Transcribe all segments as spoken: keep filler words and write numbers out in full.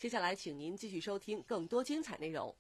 接下来请您继续收听更多精彩内容。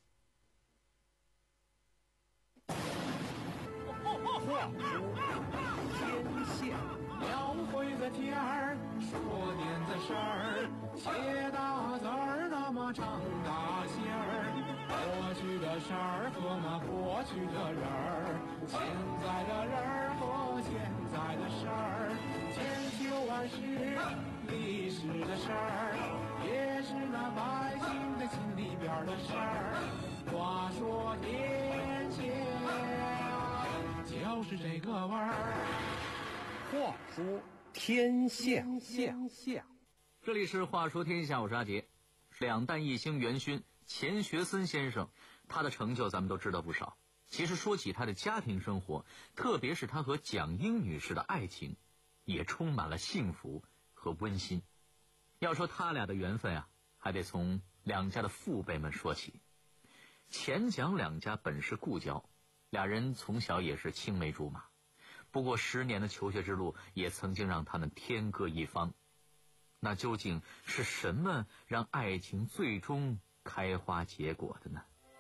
话说天下， 描绘的天儿，说点子事儿，写大字儿，那么长大线儿。过去的事儿和那过去的人儿，现在的人儿和现在的事儿，千秋万世历史的事儿，也是那百姓的心里边的事儿。话说天下，就是这个味儿。 话说天下， 天下， 这里是话说天下，我是阿杰。两弹一星元勋钱学森先生，他的成就咱们都知道不少。其实说起他的家庭生活，特别是他和蒋英女士的爱情，也充满了幸福和温馨。要说他俩的缘分啊，还得从两家的父辈们说起。钱蒋两家本是故交，俩人从小也是青梅竹马。不过十年的求学之路也曾经让他们天各一方。那究竟是什么让爱情最终开花结果的呢？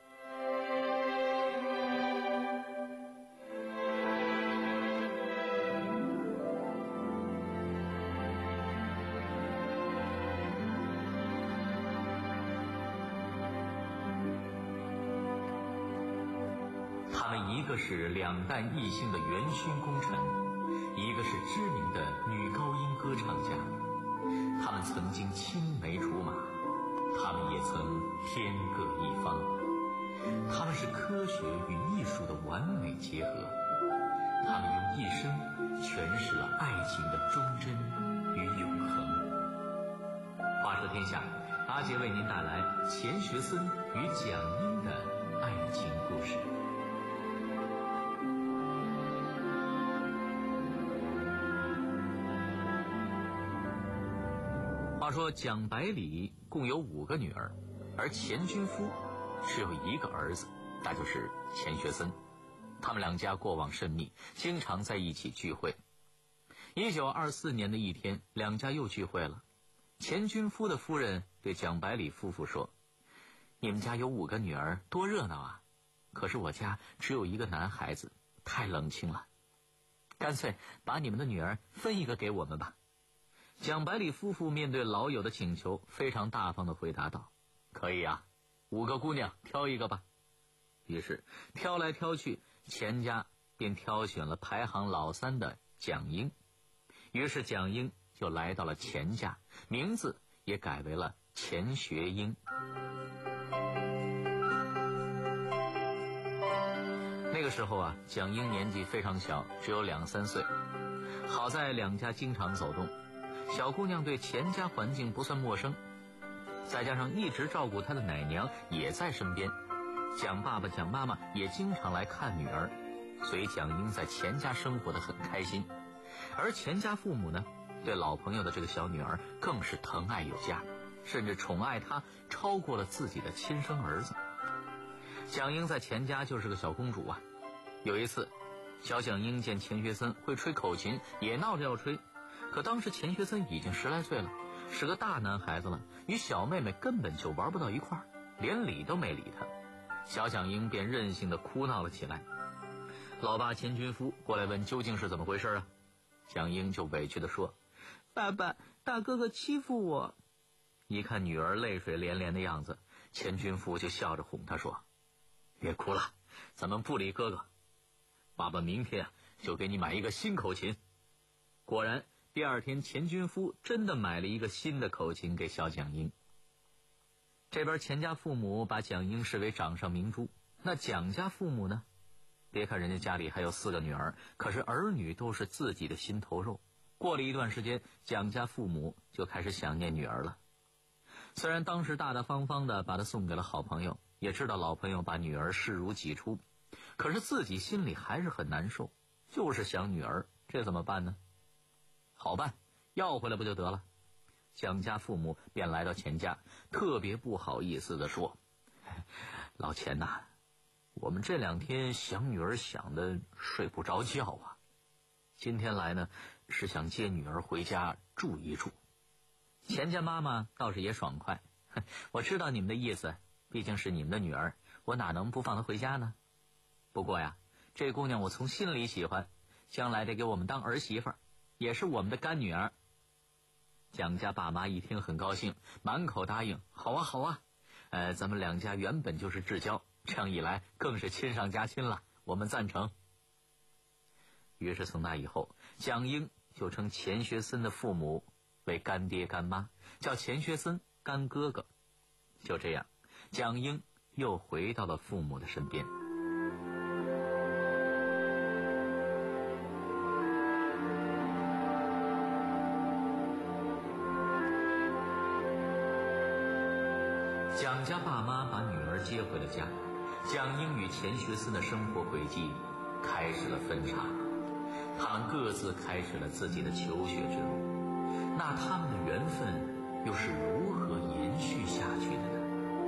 他们一个是两弹一星的元勋功臣，一个是知名的女高音歌唱家。他们曾经青梅竹马，他们也曾天各一方。他们是科学与艺术的完美结合，他们用一生诠释了爱情的忠贞与永恒。话说天下，阿杰为您带来钱学森与蒋英的爱情故事。话说蒋百里共有五个女儿，而钱军夫只有一个儿子，那就是钱学森。他们两家过往甚密，经常在一起聚会。一九二四年的一天，两家又聚会了。钱军夫的夫人对蒋百里夫妇说：“你们家有五个女儿，多热闹啊！可是我家只有一个男孩子，太冷清了。干脆把你们的女儿分一个给我们吧。”蒋百里夫妇面对老友的请求，非常大方地回答道：“可以啊，五个姑娘挑一个吧。”于是挑来挑去，钱家便挑选了排行老三的蒋英。于是蒋英就来到了钱家，名字也改为了钱学英。那个时候啊，蒋英年纪非常小，只有两三岁。好在两家经常走动，小姑娘对钱家环境不算陌生，再加上一直照顾她的奶娘也在身边，蒋爸爸蒋妈妈也经常来看女儿，所以蒋英在钱家生活得很开心。而钱家父母呢，对老朋友的这个小女儿更是疼爱有加，甚至宠爱她超过了自己的亲生儿子。蒋英在钱家就是个小公主啊。有一次，小蒋英见钱学森会吹口琴，也闹着要吹。可当时钱学森已经十来岁了，是个大男孩子了，与小妹妹根本就玩不到一块儿，连理都没理他。小蒋英便任性地哭闹了起来。老爸钱军夫过来问究竟是怎么回事啊？蒋英就委屈地说：“爸爸，大哥哥欺负我。”一看女儿泪水连连的样子，钱军夫就笑着哄她说：“别哭了，咱们不理哥哥，爸爸明天啊就给你买一个新口琴。”果然第二天钱军夫真的买了一个新的口琴给小蒋英。这边钱家父母把蒋英视为掌上明珠，那蒋家父母呢？别看人家家里还有四个女儿，可是儿女都是自己的心头肉。过了一段时间，蒋家父母就开始想念女儿了。虽然当时大大方方的把她送给了好朋友，也知道老朋友把女儿视如己出，可是自己心里还是很难受，就是想女儿，这怎么办呢？好办，要回来不就得了？蒋家父母便来到钱家，特别不好意思地说：“老钱呐、啊，我们这两天想女儿想的睡不着觉啊。今天来呢，是想接女儿回家住一住。”钱家妈妈倒是也爽快， 我知道你们的意思，毕竟是你们的女儿，我哪能不放她回家呢？不过呀，这姑娘我从心里喜欢，将来得给我们当儿媳妇儿，也是我们的干女儿。蒋家爸妈一听很高兴，满口答应，好啊好啊，呃，咱们两家原本就是至交，这样一来更是亲上加亲了，我们赞成。于是从那以后，蒋英就称钱学森的父母为干爹干妈，叫钱学森干哥哥。就这样，蒋英又回到了父母的身边。蒋家爸妈把女儿接回了家，蒋英与钱学森的生活轨迹开始了分岔，他们各自开始了自己的求学之路。那他们的缘分又是如何延续下去的呢？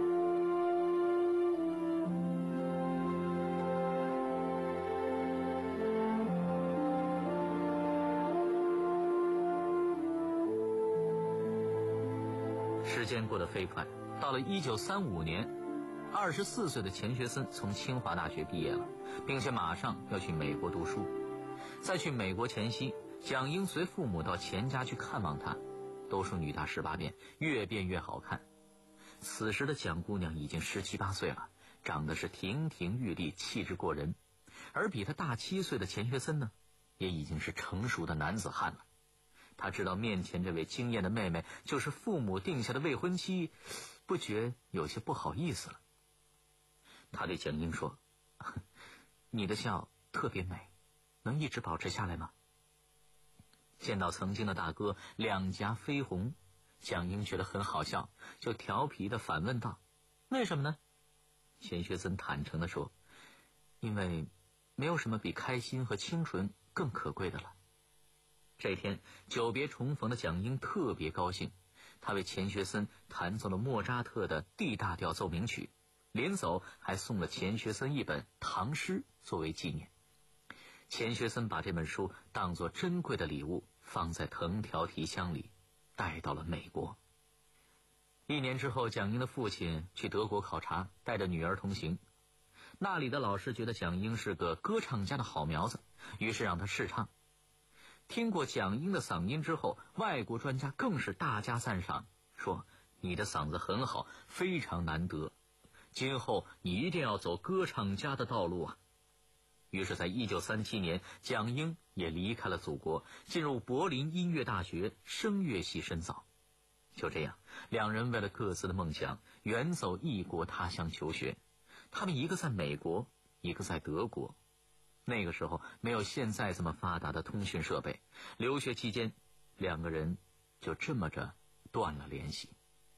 时间过得飞快，到了一九三五年，二十四岁的钱学森从清华大学毕业了，并且马上要去美国读书。在去美国前夕，蒋英随父母到钱家去看望他，都说女大十八变，越变越好看。此时的蒋姑娘已经十七八岁了，长得是亭亭玉立，气质过人。而比她大七岁的钱学森呢，也已经是成熟的男子汉了。他知道面前这位惊艳的妹妹就是父母定下的未婚妻，不觉有些不好意思了。他对蒋英说：“你的笑特别美，能一直保持下来吗？”见到曾经的大哥两颊绯红，蒋英觉得很好笑，就调皮地反问道：“为什么呢？”钱学森坦诚地说：“因为没有什么比开心和清纯更可贵的了。”这天久别重逢的蒋英特别高兴，他为钱学森弹奏了莫扎特的 D 大调奏鸣曲，临走还送了钱学森一本唐诗作为纪念。钱学森把这本书当作珍贵的礼物，放在藤条提箱里，带到了美国。一年之后，蒋英的父亲去德国考察，带着女儿同行。那里的老师觉得蒋英是个歌唱家的好苗子，于是让她试唱。听过蒋英的嗓音之后，外国专家更是大加赞赏，说：“你的嗓子很好，非常难得，今后你一定要走歌唱家的道路啊！”于是在一九三七年，蒋英也离开了祖国，进入柏林音乐大学声乐系深造。就这样，两人为了各自的梦想，远走异国他乡求学。他们一个在美国，一个在德国。那个时候没有现在这么发达的通讯设备，留学期间，两个人就这么着断了联系。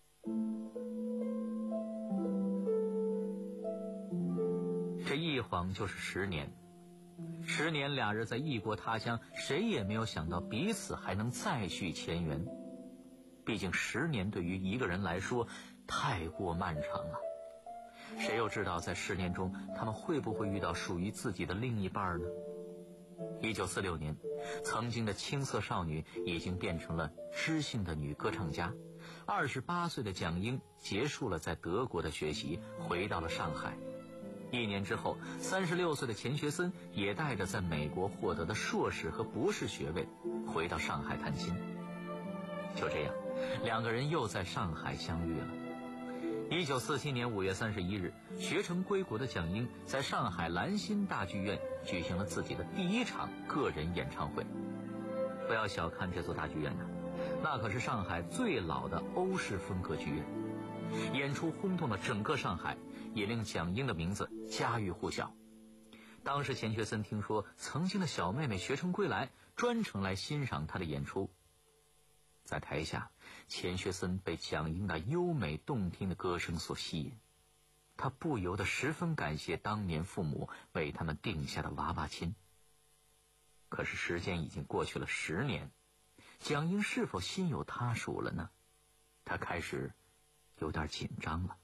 这一晃就是十年，十年俩人在异国他乡，谁也没有想到彼此还能再续前缘。毕竟十年对于一个人来说太过漫长了。谁又知道在十年中他们会不会遇到属于自己的另一半呢？一九四六年，曾经的青涩少女已经变成了知性的女歌唱家。二十八岁的蒋英结束了在德国的学习，回到了上海。一年之后，三十六岁的钱学森也带着在美国获得的硕士和博士学位回到上海探亲。就这样，两个人又在上海相遇了。一九四七年五月三十一日，学成归国的蒋英在上海兰心大剧院举行了自己的第一场个人演唱会。不要小看这座大剧院呐、啊，那可是上海最老的欧式风格剧院。演出轰动了整个上海，也令蒋英的名字家喻户晓。当时钱学森听说曾经的小妹妹学成归来，专程来欣赏她的演出。在台下，钱学森被蒋英那优美动听的歌声所吸引，他不由得十分感谢当年父母为他们定下的娃娃亲。可是时间已经过去了十年，蒋英是否心有他属了呢？他开始有点紧张了。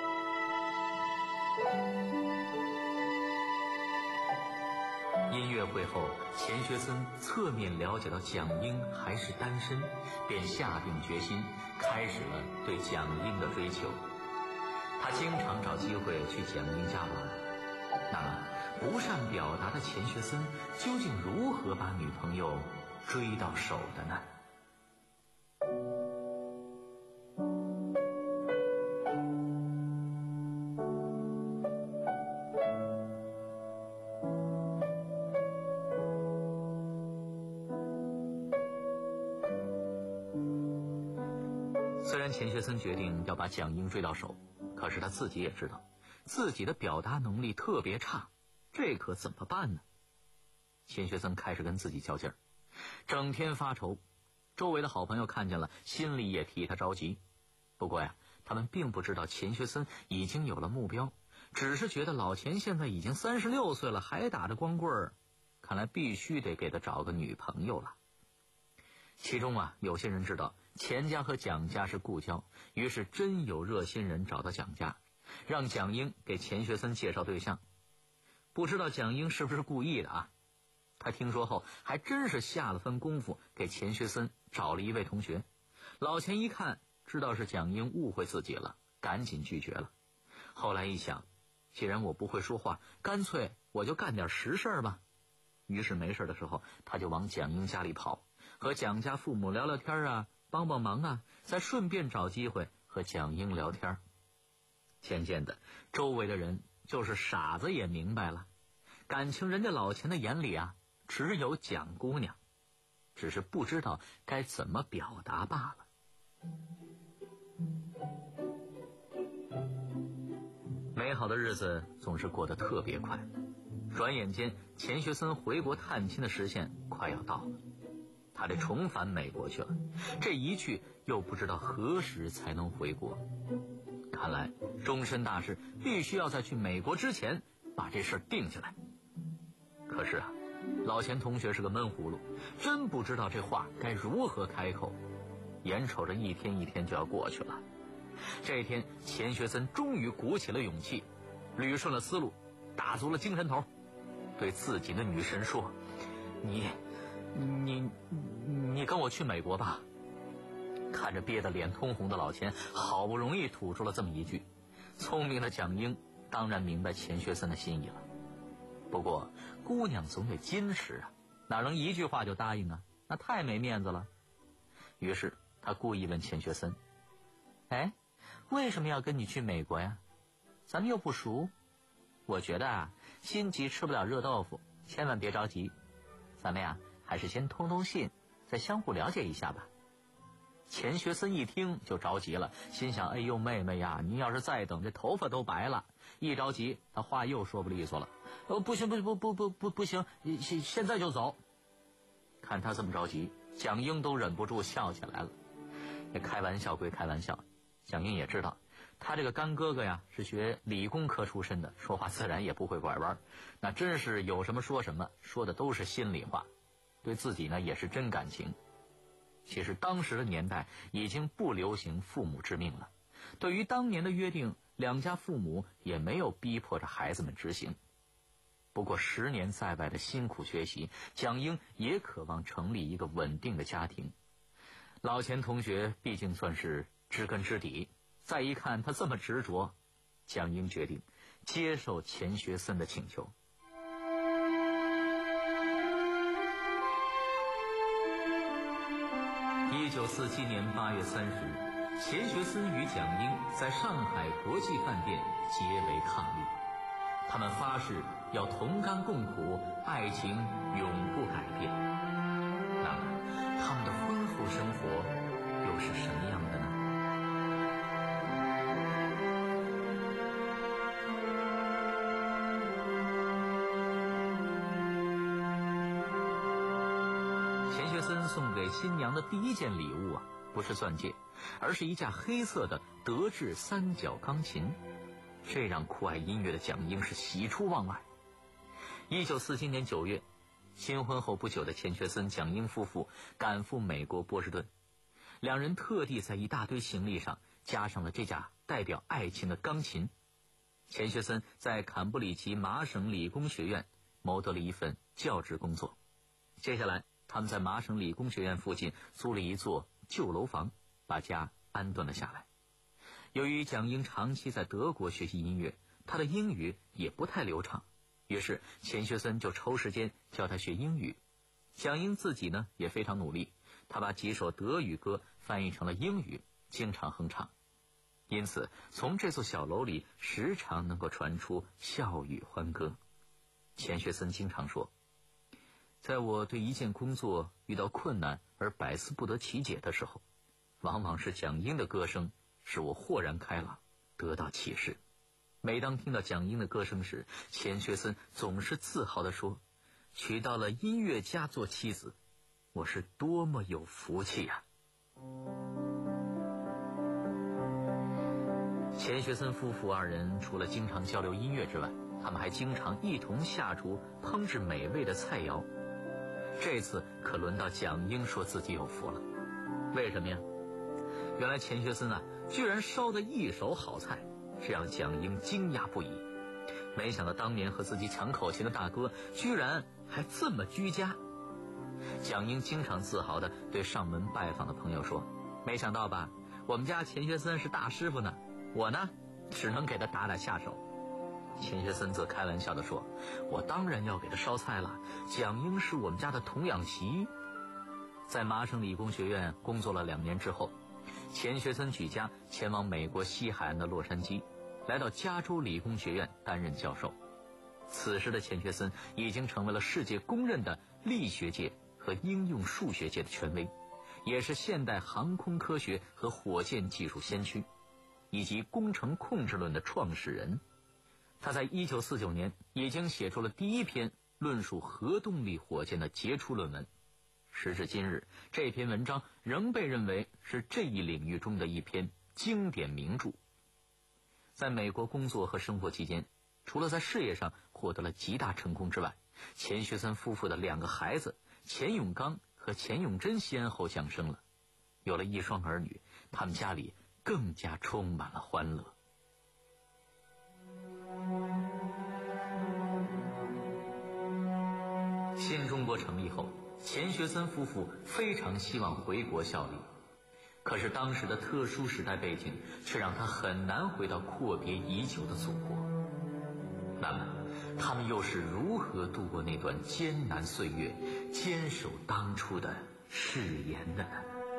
音乐会后，钱学森侧面了解到蒋英还是单身，便下定决心开始了对蒋英的追求。他经常找机会去蒋英家玩。那么不善表达的钱学森究竟如何把女朋友追到手的呢？虽然钱学森决定要把蒋英追到手，可是他自己也知道自己的表达能力特别差，这可怎么办呢？钱学森开始跟自己较劲儿，整天发愁，周围的好朋友看见了，心里也替他着急。不过呀，他们并不知道钱学森已经有了目标，只是觉得老钱现在已经三十六岁了，还打着光棍儿，看来必须得给他找个女朋友了。其中啊，有些人知道钱家和蒋家是故交，于是真有热心人找到蒋家，让蒋英给钱学森介绍对象。不知道蒋英是不是故意的啊？他听说后还真是下了番功夫给钱学森找了一位同学。老钱一看知道是蒋英误会自己了，赶紧拒绝了。后来一想，既然我不会说话，干脆我就干点实事吧。于是没事的时候他就往蒋英家里跑，和蒋家父母聊聊天啊，帮帮忙啊，再顺便找机会和蒋英聊天。渐渐的，周围的人就是傻子也明白了，感情人家老钱的眼里啊，只有蒋姑娘，只是不知道该怎么表达罢了。美好的日子总是过得特别快，转眼间钱学森回国探亲的时限快要到了，他得重返美国去了，这一去又不知道何时才能回国。看来终身大事必须要在去美国之前把这事儿定下来。可是啊，老钱同学是个闷葫芦，真不知道这话该如何开口。眼瞅着一天一天就要过去了，这一天钱学森终于鼓起了勇气，捋顺了思路，打足了精神头，对自己的女神说：你你你跟我去美国吧。看着憋得脸通红的老钱，好不容易吐出了这么一句。聪明的蒋英当然明白钱学森的心意了，不过姑娘总得矜持啊，哪能一句话就答应啊，那太没面子了。于是他故意问钱学森：哎，为什么要跟你去美国呀？咱们又不熟。我觉得啊，心急吃不了热豆腐，千万别着急，咱们呀还是先通通信，再相互了解一下吧。钱学森一听就着急了，心想：哎呦妹妹呀，您要是再等，这头发都白了。一着急他话又说不利索了：呃，不行不不不不不不行，现现在就走。看他这么着急，蒋英都忍不住笑起来了。这开玩笑归开玩笑，蒋英也知道他这个干哥哥呀是学理工科出身的，说话自然也不会拐弯，那真是有什么说什么，说的都是心里话，对自己呢也是真感情。其实当时的年代已经不流行父母之命了，对于当年的约定，两家父母也没有逼迫着孩子们执行。不过十年在外的辛苦学习，蒋英也渴望成立一个稳定的家庭。老钱同学毕竟算是知根知底，再一看他这么执着，蒋英决定接受钱学森的请求。一九四七年八月三十日，钱学森与蒋英在上海国际饭店结为伉俪。他们发誓要同甘共苦，爱情永不改变。那么，他们的婚后生活又是什么样的呢？钱学森送给新娘的第一件礼物啊，不是钻戒，而是一架黑色的德制三角钢琴。这让酷爱音乐的蒋英是喜出望外。一九四七年九月，新婚后不久的钱学森、蒋英夫妇赶赴美国波士顿，两人特地在一大堆行李上加上了这架代表爱情的钢琴。钱学森在坎布里奇麻省理工学院谋得了一份教职工作。接下来他们在麻省理工学院附近租了一座旧楼房，把家安顿了下来。由于蒋英长期在德国学习音乐，他的英语也不太流畅，于是钱学森就抽时间教他学英语。蒋英自己呢也非常努力，他把几首德语歌翻译成了英语，经常哼唱。因此从这座小楼里时常能够传出笑语欢歌。钱学森经常说，在我对一件工作遇到困难而百思不得其解的时候，往往是蒋英的歌声使我豁然开朗，得到启示。每当听到蒋英的歌声时，钱学森总是自豪地说，娶到了音乐家做妻子，我是多么有福气呀、啊！钱学森夫妇二人除了经常交流音乐之外，他们还经常一同下厨烹制美味的菜肴。这次可轮到蒋英说自己有福了。为什么呀？原来钱学森啊，居然烧得一手好菜，这让蒋英惊讶不已。没想到当年和自己抢口琴的大哥，居然还这么居家。蒋英经常自豪地对上门拜访的朋友说，没想到吧，我们家钱学森是大师傅呢，我呢只能给他打打下手。钱学森则开玩笑地说，我当然要给他烧菜了，蒋英是我们家的童养媳。在麻省理工学院工作了两年之后，钱学森举家前往美国西海岸的洛杉矶，来到加州理工学院担任教授。此时的钱学森已经成为了世界公认的力学界和应用数学界的权威，也是现代航空科学和火箭技术先驱，以及工程控制论的创始人。他在一九四九年已经写出了第一篇论述核动力火箭的杰出论文。时至今日，这篇文章仍被认为是这一领域中的一篇经典名著。在美国工作和生活期间，除了在事业上获得了极大成功之外，钱学森夫妇的两个孩子钱永刚和钱永珍先后降生了。有了一双儿女，他们家里更加充满了欢乐。新中国成立后，钱学森夫妇非常希望回国效力，可是当时的特殊时代背景却让他很难回到阔别已久的祖国。那么他们又是如何度过那段艰难岁月，坚守当初的誓言的呢？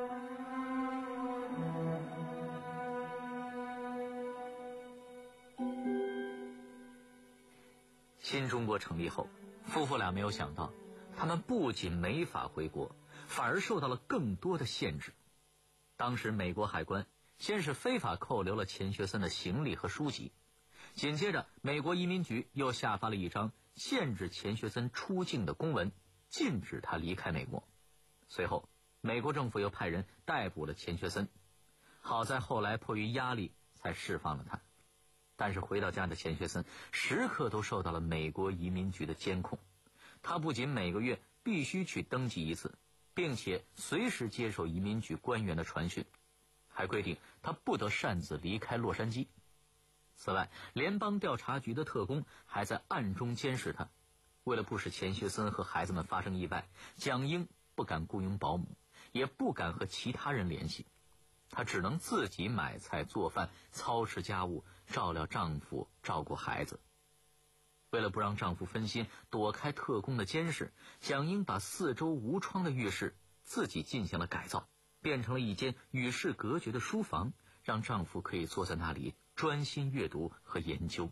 新中国成立后，夫妇俩没有想到，他们不仅没法回国，反而受到了更多的限制。当时美国海关先是非法扣留了钱学森的行李和书籍，紧接着美国移民局又下发了一张限制钱学森出境的公文，禁止他离开美国。随后美国政府又派人逮捕了钱学森，好在后来迫于压力才释放了他。但是回到家的钱学森时刻都受到了美国移民局的监控，他不仅每个月必须去登记一次，并且随时接受移民局官员的传讯，还规定他不得擅自离开洛杉矶。此外，联邦调查局的特工还在暗中监视他。为了不使钱学森和孩子们发生意外，蒋英不敢雇佣保姆，也不敢和其他人联系，她只能自己买菜做饭，操持家务，照料丈夫，照顾孩子。为了不让丈夫分心，躲开特工的监视，蒋英把四周无窗的浴室自己进行了改造，变成了一间与世隔绝的书房，让丈夫可以坐在那里专心阅读和研究。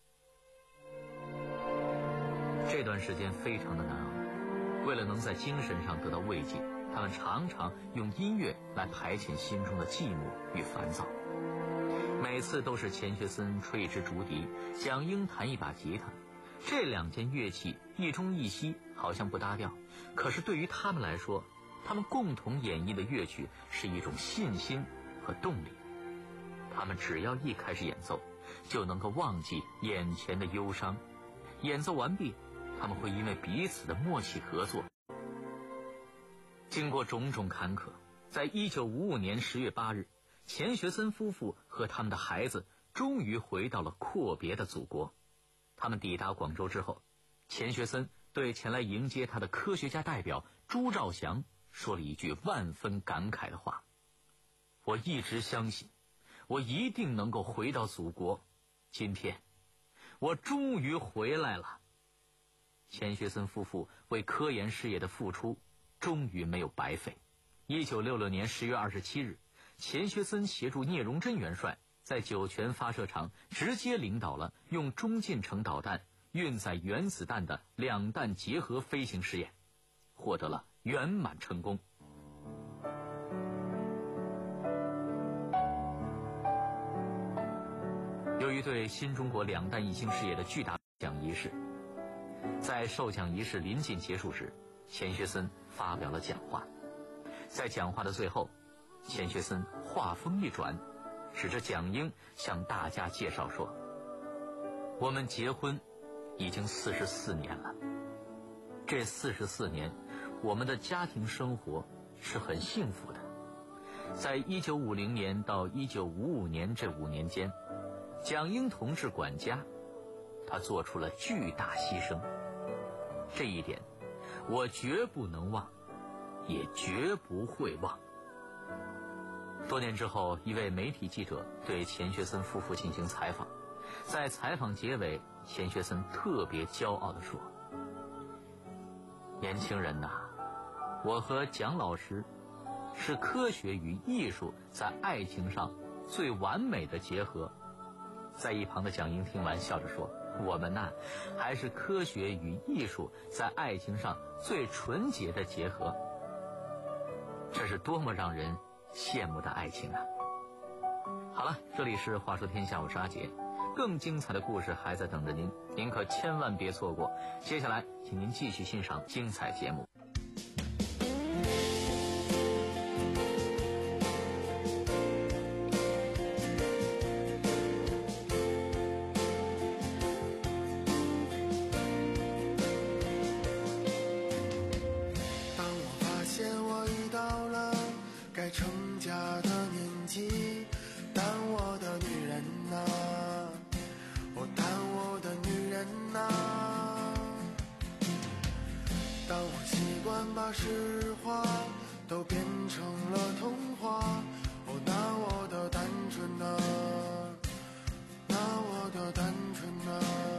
这段时间非常的难熬，为了能在精神上得到慰藉，他们常常用音乐来排遣心中的寂寞与烦躁。每次都是钱学森吹一支竹笛，蒋英弹一把吉他，这两件乐器一中一西，好像不搭调，可是对于他们来说，他们共同演绎的乐曲是一种信心和动力。他们只要一开始演奏，就能够忘记眼前的忧伤。演奏完毕，他们会因为彼此的默契合作。经过种种坎坷，在一九五五年十月八日，钱学森夫妇和他们的孩子终于回到了阔别的祖国。他们抵达广州之后， 钱学森对前来迎接他的科学家代表朱兆祥说了一句万分感慨的话：我一直相信我一定能够回到祖国，今天我终于回来了。钱学森夫妇为科研事业的付出终于没有白费。一九六六年十月二十七日，钱学森协助聂荣臻元帅在酒泉发射场直接领导了用中近程导弹运载原子弹的两弹结合飞行试验，获得了圆满成功。由于对新中国两弹一星事业的巨大奖仪式，在授奖仪式临近结束时，钱学森发表了讲话。在讲话的最后，钱学森话锋一转，指着蒋英向大家介绍说：我们结婚已经四十四年了，这四十四年我们的家庭生活是很幸福的。在一九五零年到一九五五年这五年间，蒋英同志管家，他做出了巨大牺牲，这一点我绝不能忘，也绝不会忘。多年之后，一位媒体记者对钱学森夫妇进行采访，在采访结尾，钱学森特别骄傲地说：年轻人呐，我和蒋老师是科学与艺术在爱情上最完美的结合。在一旁的蒋英听完笑着说：我们呐，还是科学与艺术在爱情上最纯洁的结合。这是多么让人羡慕的爱情啊！好了，这里是话说天下，我是阿杰，更精彩的故事还在等着您，您可千万别错过。接下来请您继续欣赏精彩节目。 把实话都变成了童话，哦，那我的单纯啊，那我的单纯啊。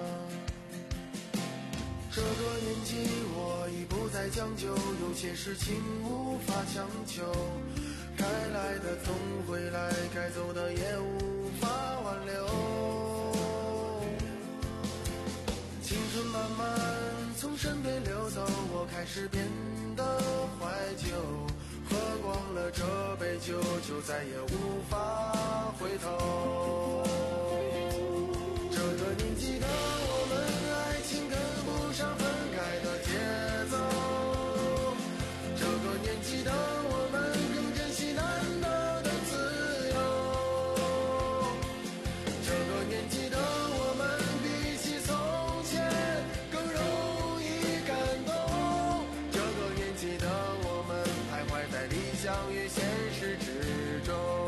这个年纪我已不再将就，有些事情无法强求，该来的总会来，该走的也无法挽留。青春慢慢从身边流走，我开始变的怀旧，喝光了这杯酒，就再也无法回头。这个年纪的我们，爱情跟不上分开的节奏。这个年纪的我们，更珍惜难得的自由。这个年纪的我们，比起从前更容易感动。记得我们徘徊在理想与现实之中。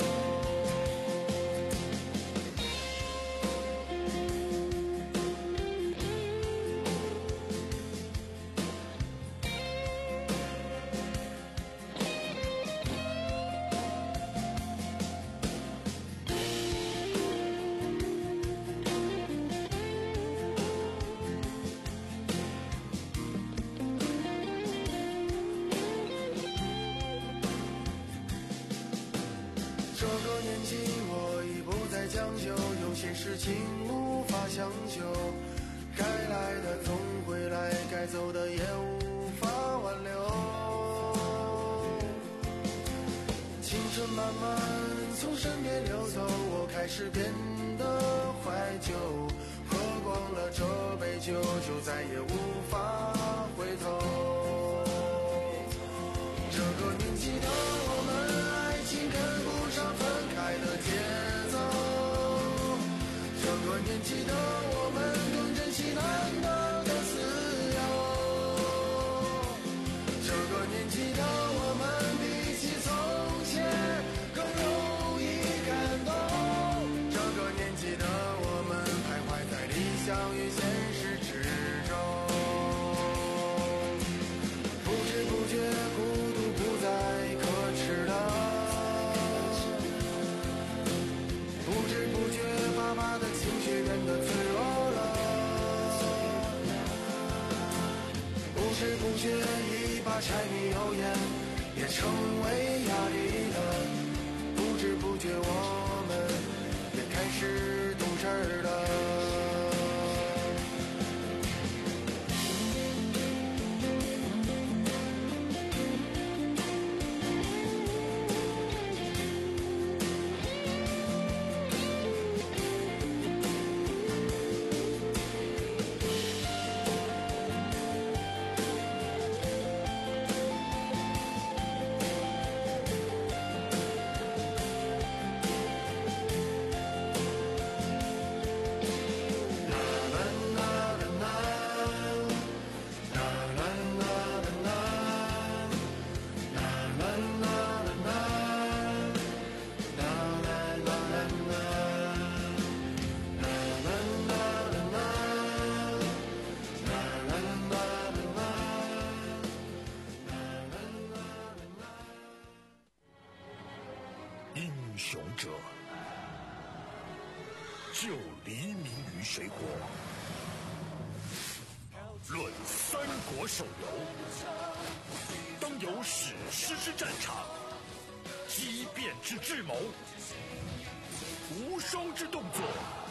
有些事情无法强求，该来的总会来，该走的也无法挽留。青春慢慢从身边流走，我开始变得怀旧，喝光了这杯酒，就再也无法回头。这个年纪的我们，爱情跟不上分开的节奏。这个年纪的我们，更珍惜难得的自由。这个年纪的我们，比起从前更容易感动。这个年纪的我们，徘徊在理想与现实之中。 英雄者，就黎明于水火。论三国手游，当有史诗之战场，激变之智谋，无双之动作，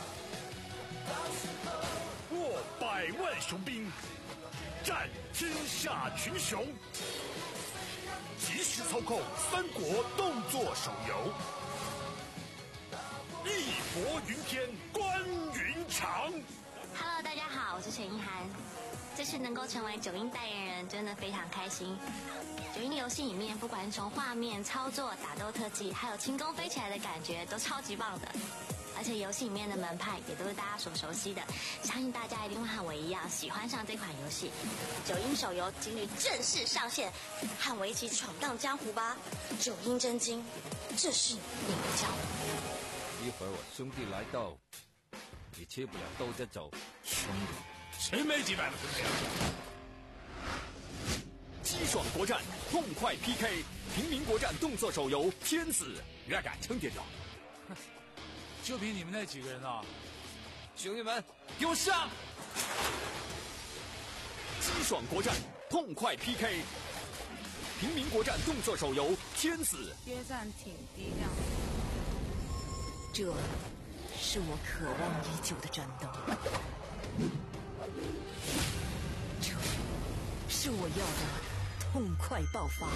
握百万雄兵，战天下群雄。即时操控三国动作手游，义薄云天，关云长。 Hello， 大家好，我是陈意涵。这次能够成为九阴代言人，真的非常开心。九阴的游戏里面，不管是从画面、操作、打斗特技，还有轻功飞起来的感觉，都超级棒的。而且游戏里面的门派也都是大家所熟悉的，相信大家一定会和我一样喜欢上这款游戏。九阴手游今日正式上线，和我一起闯荡江湖吧！九阴真经，这是你的教。 一会儿我兄弟来到，你吃不了兜着走。 兄弟，谁没几百个兄弟啊？ 激爽国战，痛快 P K， 平民国战动作手游《天子》，热感撑点掉。 就凭你们那几个人啊！ 兄弟们，给我上！激爽国战，痛快 P K， 平民国战动作手游《天子》。 约战挺低调。 这是我渴望已久的战斗，这是我要的痛快爆发，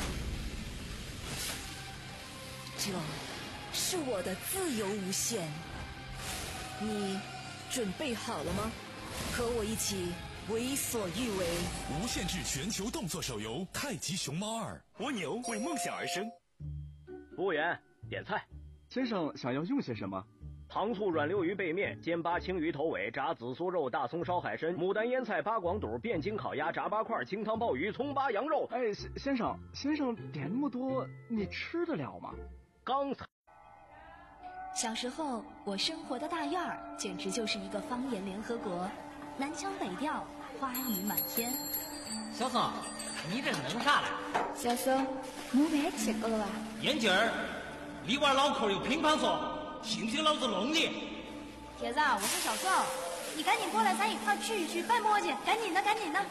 这是我的自由无限。你准备好了吗？和我一起为所欲为。 无限制全球动作手游《太极熊猫二》， 蜗牛为梦想而生。 服务员，点菜。 先生想要用些什么？ 糖醋软溜鱼背面、煎八青鱼头尾、炸紫苏肉、大葱烧海参、牡丹腌菜、八广肚、汴京烤鸭、炸八块、清汤鲍鱼、葱八羊肉。 哎，先生，先生点那么多，你吃得了吗？ 刚才。 小时候，我生活的大院儿简直就是一个方言联合国，南腔北调，花语满天。 小宋，你这弄啥来？ 小宋，没饭吃够了吧？ 眼镜儿，里边脑壳有乒乓球。信不信老子弄你？ 铁子，我是小宋，你赶紧过来，咱一块去一去拜磨去，赶紧的，赶紧的。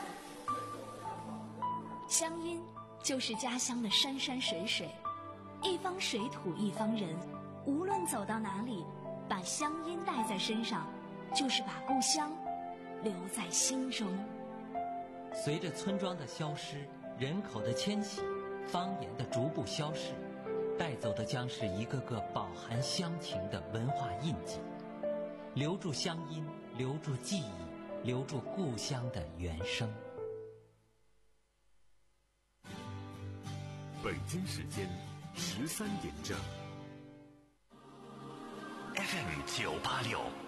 乡音就是家乡的山山水水，一方水土一方人，无论走到哪里，把乡音带在身上，就是把故乡留在心中。 随着村庄的消失，人口的迁徙，方言的逐步消逝，带走的将是一个个饱含乡情的文化印记，留住乡音，留住记忆，留住故乡的原声。 北京时间十三点正 ，F M 九八六。